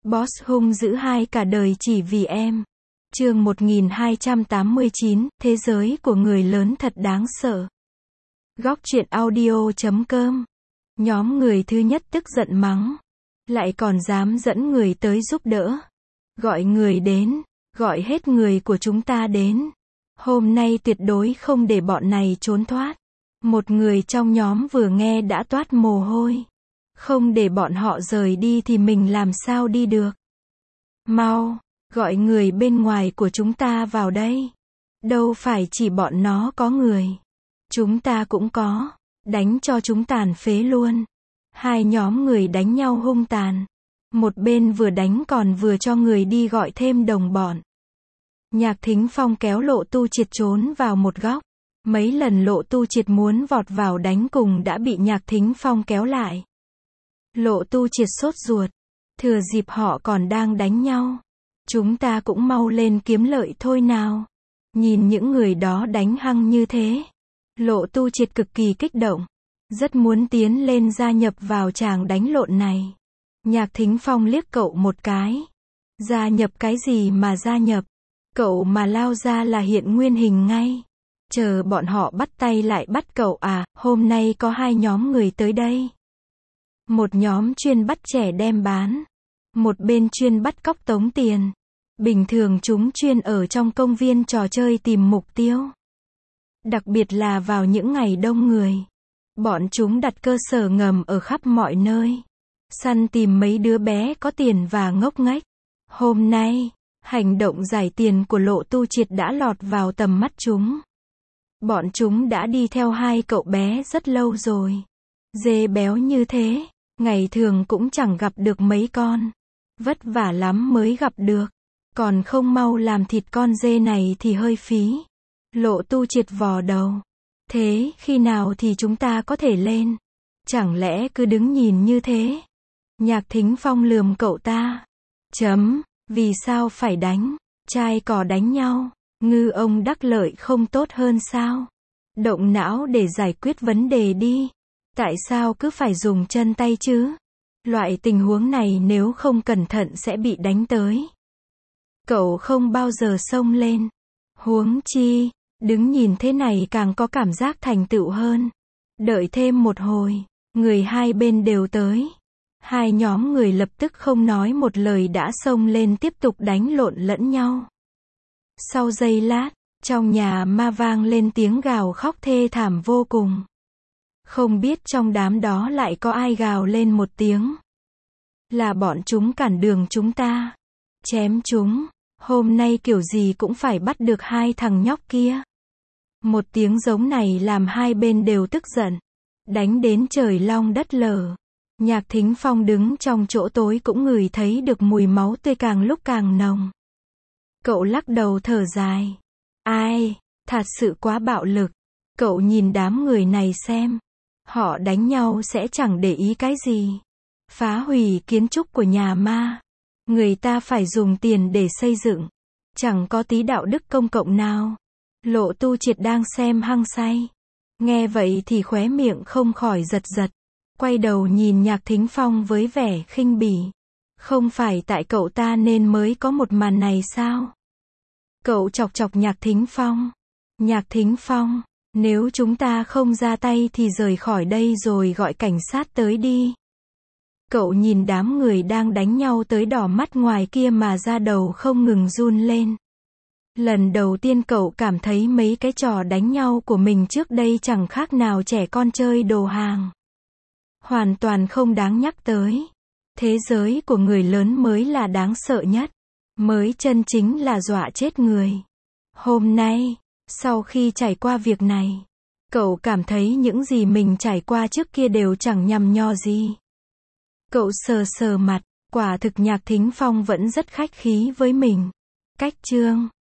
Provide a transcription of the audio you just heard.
Boss hung dữ hai cả đời chỉ vì em. Chương 1289, thế giới của người lớn thật đáng sợ. Góc truyện audio.com. Nhóm người thứ nhất tức giận mắng. Lại còn dám dẫn người tới giúp đỡ. Gọi người đến, gọi hết người của chúng ta đến. Hôm nay tuyệt đối không để bọn này trốn thoát. Một người trong nhóm vừa nghe đã toát mồ hôi. Không để bọn họ rời đi thì mình làm sao đi được. Mau, gọi người bên ngoài của chúng ta vào đây. Đâu phải chỉ bọn nó có người. Chúng ta cũng có. Đánh cho chúng tàn phế luôn. Hai nhóm người đánh nhau hung tàn. Một bên vừa đánh còn vừa cho người đi gọi thêm đồng bọn. Nhạc Thính Phong kéo Lộ Tu Triệt trốn vào một góc. Mấy lần Lộ Tu Triệt muốn vọt vào đánh cùng đã bị Nhạc Thính Phong kéo lại. Lộ Tu Triệt sốt ruột. Thừa dịp họ còn đang đánh nhau. Chúng ta cũng mau lên kiếm lợi thôi nào. Nhìn những người đó đánh hăng như thế. Lộ Tu Triệt cực kỳ kích động. Rất muốn tiến lên gia nhập vào tràng đánh lộn này. Nhạc Thính Phong liếc cậu một cái. Gia nhập cái gì mà gia nhập? Cậu mà lao ra là hiện nguyên hình ngay. Chờ bọn họ bắt tay lại bắt cậu à, hôm nay có hai nhóm người tới đây. Một nhóm chuyên bắt trẻ đem bán. Một bên chuyên bắt cóc tống tiền. Bình thường chúng chuyên ở trong công viên trò chơi tìm mục tiêu. Đặc biệt là vào những ngày đông người. Bọn chúng đặt cơ sở ngầm ở khắp mọi nơi. Săn tìm mấy đứa bé có tiền và ngốc nghếch. Hôm nay, hành động giải tiền của Lộ Tu Triệt đã lọt vào tầm mắt chúng. Bọn chúng đã đi theo hai cậu bé rất lâu rồi. Dê béo như thế, ngày thường cũng chẳng gặp được mấy con. Vất vả lắm mới gặp được. Còn không mau làm thịt con dê này thì hơi phí. Lộ Tu Triệt vò đầu. Thế, khi nào thì chúng ta có thể lên? Chẳng lẽ cứ đứng nhìn như thế? Nhạc Thính Phong lườm cậu ta. Vì sao phải đánh? Trai cò đánh nhau. Ngư ông đắc lợi không tốt hơn sao? Động não để giải quyết vấn đề đi. Tại sao cứ phải dùng chân tay chứ? Loại tình huống này nếu không cẩn thận sẽ bị đánh tới. Cậu không bao giờ xông lên. Huống chi, đứng nhìn thế này càng có cảm giác thành tựu hơn. Đợi thêm một hồi, người hai bên đều tới. Hai nhóm người lập tức không nói một lời đã xông lên tiếp tục đánh lộn lẫn nhau. Sau giây lát, trong nhà ma vang lên tiếng gào khóc thê thảm vô cùng. Không biết trong đám đó lại có ai gào lên một tiếng. Là bọn chúng cản đường chúng ta. Chém chúng. Hôm nay kiểu gì cũng phải bắt được hai thằng nhóc kia. Một tiếng giống này làm hai bên đều tức giận. Đánh đến trời long đất lở. Nhạc Thính Phong đứng trong chỗ tối cũng ngửi thấy được mùi máu tươi càng lúc càng nồng. Cậu lắc đầu thở dài. Ai, thật sự quá bạo lực. Cậu nhìn đám người này xem. Họ đánh nhau sẽ chẳng để ý cái gì. Phá hủy kiến trúc của nhà ma. Người ta phải dùng tiền để xây dựng. Chẳng có tí đạo đức công cộng nào. Lộ Tu Triệt đang xem hăng say. Nghe vậy thì khóe miệng không khỏi giật giật. Quay đầu nhìn Nhạc Thính Phong với vẻ khinh bỉ. Không phải tại cậu ta nên mới có một màn này sao? Cậu chọc chọc Nhạc Thính Phong. Nhạc Thính Phong, nếu chúng ta không ra tay thì rời khỏi đây rồi gọi cảnh sát tới đi. Cậu nhìn đám người đang đánh nhau tới đỏ mắt ngoài kia mà da đầu không ngừng run lên. Lần đầu tiên cậu cảm thấy mấy cái trò đánh nhau của mình trước đây chẳng khác nào trẻ con chơi đồ hàng. Hoàn toàn không đáng nhắc tới. Thế giới của người lớn mới là đáng sợ nhất. Mới chân chính là dọa chết người. Hôm nay, sau khi trải qua việc này, cậu cảm thấy những gì mình trải qua trước kia đều chẳng nhằm nho gì. Cậu sờ sờ mặt, quả thực Nhạc Thính Phong vẫn rất khách khí với mình. Cách chương